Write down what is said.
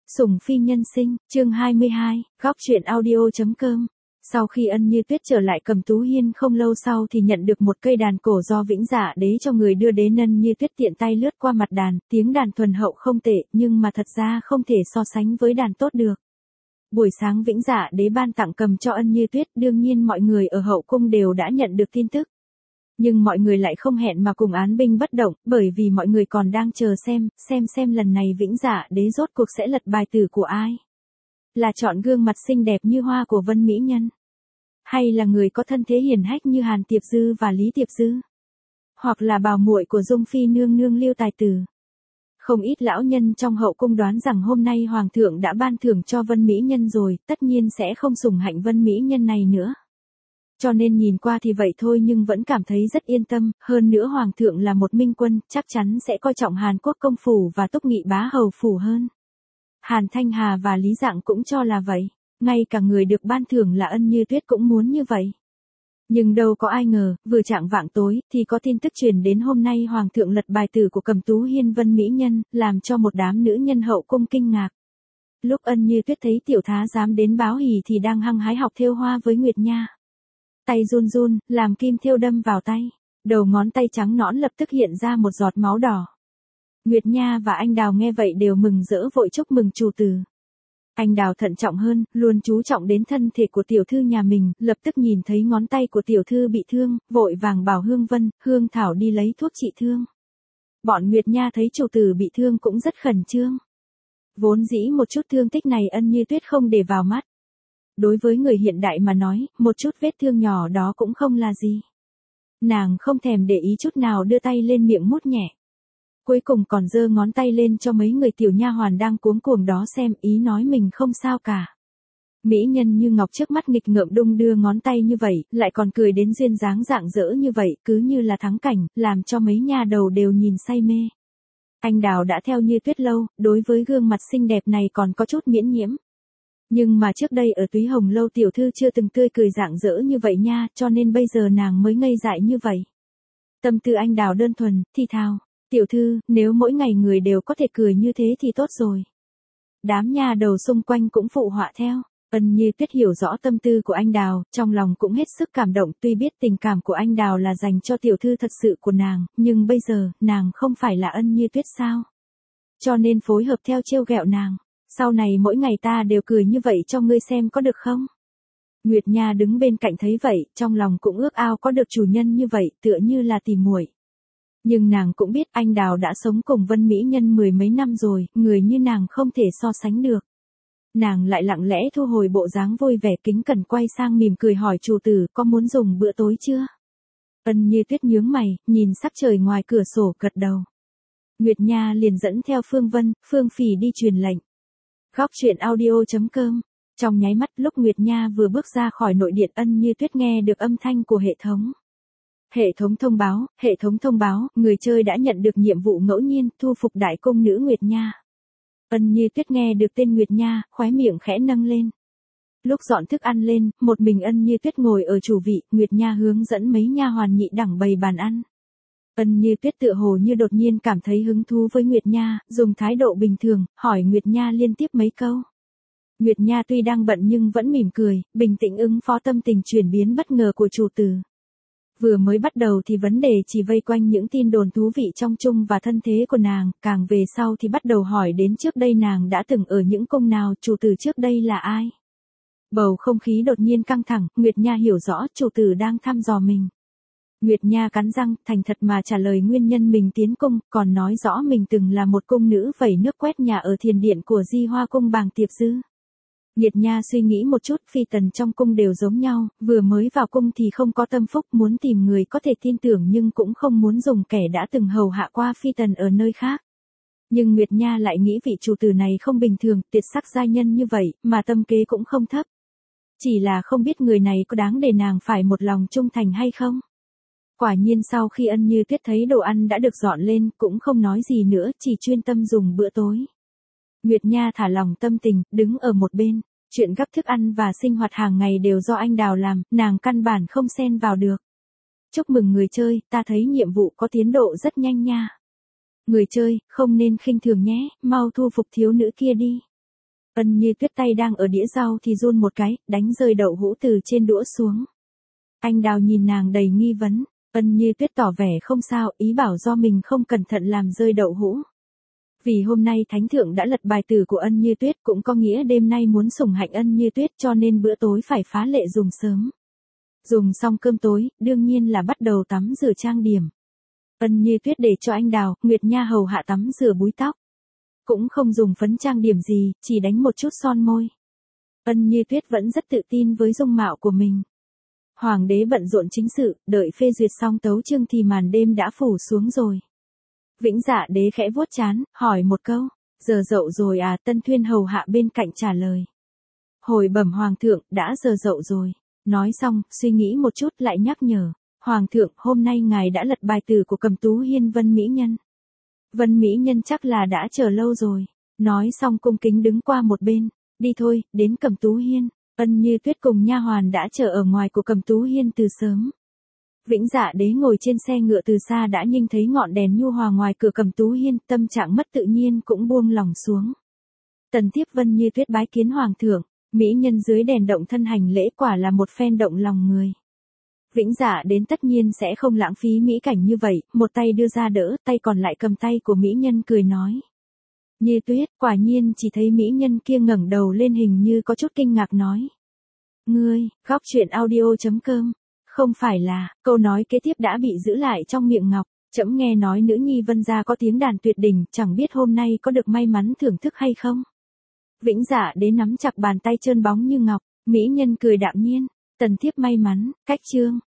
Sủng phi nhân sinh, chương 22, góc truyện audio.com. Sau khi Ân Như Tuyết trở lại Cẩm Tú Hiên không lâu sau thì nhận được một cây đàn cổ do Vĩnh Dạ Đế cho người đưa đến. Ân Như Tuyết tiện tay lướt qua mặt đàn, tiếng đàn thuần hậu không tệ, nhưng mà thật ra không thể so sánh với đàn tốt được. Buổi sáng Vĩnh Dạ Đế ban tặng cầm cho Ân Như Tuyết, đương nhiên mọi người ở hậu cung đều đã nhận được tin tức. Nhưng mọi người lại không hẹn mà cùng án binh bất động, bởi vì mọi người còn đang chờ xem lần này Vĩnh Dạ Đế rốt cuộc sẽ lật bài tử của ai. Là chọn gương mặt xinh đẹp như hoa của Vân Mỹ Nhân, hay là người có thân thế hiển hách như Hàn Tiệp Dư và Lý Tiệp Dư, hoặc là bảo muội của Dung Phi nương nương Lưu Tài Tử. Không ít lão nhân trong hậu cung đoán rằng hôm nay Hoàng thượng đã ban thưởng cho Vân Mỹ Nhân rồi, tất nhiên sẽ không sủng hạnh Vân Mỹ Nhân này nữa. Cho nên nhìn qua thì vậy thôi nhưng vẫn cảm thấy rất yên tâm, hơn nữa Hoàng thượng là một minh quân, chắc chắn sẽ coi trọng Hàn Quốc công phủ và Túc Nghị bá hầu phủ hơn. Hàn Thanh Hà và Lý Dạng cũng cho là vậy, ngay cả người được ban thưởng là Ân Như Tuyết cũng muốn như vậy. Nhưng đâu có ai ngờ, vừa chạng vạng tối, thì có tin tức truyền đến hôm nay Hoàng thượng lật bài tử của Cẩm Tú Hiên Vân Mỹ Nhân, làm cho một đám nữ nhân hậu cung kinh ngạc. Lúc Ân Như Tuyết thấy tiểu thái giám đến báo hỉ thì đang hăng hái học thêu hoa với Nguyệt Nha. Tay run run, làm kim thêu đâm vào tay, đầu ngón tay trắng nõn lập tức hiện ra một giọt máu đỏ. Nguyệt Nha và Anh Đào nghe vậy đều mừng rỡ vội chúc mừng chủ tử. Anh Đào thận trọng hơn, luôn chú trọng đến thân thể của tiểu thư nhà mình, lập tức nhìn thấy ngón tay của tiểu thư bị thương, vội vàng bảo Hương Vân, Hương Thảo đi lấy thuốc trị thương. Bọn Nguyệt Nha thấy chủ tử bị thương cũng rất khẩn trương. Vốn dĩ một chút thương tích này Ân Như Tuyết không để vào mắt. Đối với người hiện đại mà nói, một chút vết thương nhỏ đó cũng không là gì. Nàng không thèm để ý chút nào, đưa tay lên miệng mút nhẹ. Cuối cùng còn giơ ngón tay lên cho mấy người tiểu nha hoàn đang cuống cuồng đó xem, ý nói mình không sao cả. Mỹ nhân như ngọc trước mắt nghịch ngợm đung đưa ngón tay như vậy, lại còn cười đến duyên dáng rạng rỡ như vậy, cứ như là thắng cảnh, làm cho mấy nha đầu đều nhìn say mê. Anh Đào đã theo Như Tuyết lâu, đối với gương mặt xinh đẹp này còn có chút miễn nhiễm. Nhưng mà trước đây ở Túy Hồng lâu tiểu thư chưa từng tươi cười rạng rỡ như vậy nha, cho nên bây giờ nàng mới ngây dại như vậy. Tâm tư Anh Đào đơn thuần, thì thào, tiểu thư, nếu mỗi ngày người đều có thể cười như thế thì tốt rồi. Đám nha đầu xung quanh cũng phụ họa theo. Ân Như Tuyết hiểu rõ tâm tư của Anh Đào, trong lòng cũng hết sức cảm động, tuy biết tình cảm của Anh Đào là dành cho tiểu thư thật sự của nàng, nhưng bây giờ, nàng không phải là Ân Như Tuyết sao? Cho nên phối hợp theo trêu ghẹo nàng. Sau này mỗi ngày ta đều cười như vậy cho ngươi xem có được không? Nguyệt Nha đứng bên cạnh thấy vậy, trong lòng cũng ước ao có được chủ nhân như vậy, tựa như là tỉ muội. Nhưng nàng cũng biết Anh Đào đã sống cùng Vân Mỹ Nhân mười mấy năm rồi, người như nàng không thể so sánh được. Nàng lại lặng lẽ thu hồi bộ dáng vui vẻ kính cẩn, quay sang mỉm cười hỏi chủ tử có muốn dùng bữa tối chưa? Ân Như Tuyết nhướng mày, nhìn sắc trời ngoài cửa sổ gật đầu. Nguyệt Nha liền dẫn theo Phương Vân, Phương Phỉ đi truyền lệnh. Góc truyện audio.com. Trong nháy mắt lúc Nguyệt Nha vừa bước ra khỏi nội điện, Ân Như Tuyết nghe được âm thanh của hệ thống. Hệ thống thông báo, người chơi đã nhận được nhiệm vụ ngẫu nhiên, thu phục đại cung nữ Nguyệt Nha. Ân Như Tuyết nghe được tên Nguyệt Nha, khóe miệng khẽ nâng lên. Lúc dọn thức ăn lên, một mình Ân Như Tuyết ngồi ở chủ vị, Nguyệt Nha hướng dẫn mấy nha hoàn nhị đẳng bày bàn ăn. Ân Như Tuyết tựa hồ như đột nhiên cảm thấy hứng thú với Nguyệt Nha, dùng thái độ bình thường, hỏi Nguyệt Nha liên tiếp mấy câu. Nguyệt Nha tuy đang bận nhưng vẫn mỉm cười, bình tĩnh ứng phó tâm tình chuyển biến bất ngờ của chủ tử. Vừa mới bắt đầu thì vấn đề chỉ vây quanh những tin đồn thú vị trong chung và thân thế của nàng, càng về sau thì bắt đầu hỏi đến trước đây nàng đã từng ở những cung nào, chủ tử trước đây là ai. Bầu không khí đột nhiên căng thẳng, Nguyệt Nha hiểu rõ chủ tử đang thăm dò mình. Nguyệt Nha cắn răng, thành thật mà trả lời nguyên nhân mình tiến cung, còn nói rõ mình từng là một cung nữ vẩy nước quét nhà ở thiền điện của Di Hoa cung Bàng Tiệp Dư. Nguyệt Nha suy nghĩ một chút, phi tần trong cung đều giống nhau, vừa mới vào cung thì không có tâm phúc, muốn tìm người có thể tin tưởng nhưng cũng không muốn dùng kẻ đã từng hầu hạ qua phi tần ở nơi khác. Nhưng Nguyệt Nha lại nghĩ vị chủ tử này không bình thường, tuyệt sắc giai nhân như vậy, mà tâm kế cũng không thấp. Chỉ là không biết người này có đáng để nàng phải một lòng trung thành hay không. Quả nhiên sau khi Ân Như Tuyết thấy đồ ăn đã được dọn lên, cũng không nói gì nữa, chỉ chuyên tâm dùng bữa tối. Nguyệt Nha thả lòng tâm tình, đứng ở một bên. Chuyện gắp thức ăn và sinh hoạt hàng ngày đều do Anh Đào làm, nàng căn bản không xen vào được. Chúc mừng người chơi, ta thấy nhiệm vụ có tiến độ rất nhanh nha. Người chơi, không nên khinh thường nhé, mau thu phục thiếu nữ kia đi. Ân Như Tuyết tay đang ở đĩa rau thì run một cái, đánh rơi đậu hũ từ trên đũa xuống. Anh Đào nhìn nàng đầy nghi vấn, Ân Như Tuyết tỏ vẻ không sao, ý bảo do mình không cẩn thận làm rơi đậu hũ. Vì hôm nay Thánh Thượng đã lật bài tử của Ân Như Tuyết cũng có nghĩa đêm nay muốn sủng hạnh Ân Như Tuyết cho nên bữa tối phải phá lệ dùng sớm. Dùng xong cơm tối, đương nhiên là bắt đầu tắm rửa trang điểm. Ân Như Tuyết để cho anh Đào, Nguyệt Nha hầu hạ tắm rửa búi tóc. Cũng không dùng phấn trang điểm gì, chỉ đánh một chút son môi. Ân Như Tuyết vẫn rất tự tin với dung mạo của mình. Hoàng đế bận rộn chính sự, đợi phê duyệt xong tấu chương thì màn đêm đã phủ xuống rồi. Vĩnh Dạ đế khẽ vuốt trán, hỏi một câu, giờ dậu rồi à? Tân Thuyên hầu hạ bên cạnh trả lời. Hồi bẩm hoàng thượng, đã giờ dậu rồi. Nói xong, suy nghĩ một chút lại nhắc nhở, hoàng thượng, hôm nay ngài đã lật bài tử của Cầm Tú Hiên Vân Mỹ Nhân. Vân Mỹ Nhân chắc là đã chờ lâu rồi. Nói xong cung kính đứng qua một bên, đi thôi, đến Cầm Tú Hiên. Ân Như Tuyết cùng nha hoàn đã chờ ở ngoài của Cầm Tú Hiên từ sớm. Vĩnh Dạ đế ngồi trên xe ngựa từ xa đã nhìn thấy ngọn đèn nhu hòa ngoài cửa Cầm Tú Hiên, tâm trạng mất tự nhiên cũng buông lỏng xuống. Tần thiếp Vân Như Tuyết bái kiến hoàng thượng, mỹ nhân dưới đèn động thân hành lễ quả là một phen động lòng người. Vĩnh Dạ đến tất nhiên sẽ không lãng phí mỹ cảnh như vậy, một tay đưa ra đỡ, tay còn lại cầm tay của mỹ nhân cười nói. Như Tuyết, quả nhiên chỉ thấy mỹ nhân kia ngẩng đầu lên hình như có chút kinh ngạc nói. Ngươi, góc truyện audio.com. Không phải là, câu nói kế tiếp đã bị giữ lại trong miệng Ngọc, trẫm nghe nói nữ nhi Vân gia có tiếng đàn tuyệt đỉnh, chẳng biết hôm nay có được may mắn thưởng thức hay không. Vĩnh Dạ đến nắm chặt bàn tay trơn bóng như ngọc, mỹ nhân cười đạm nhiên, tần thiếp may mắn, cách chương.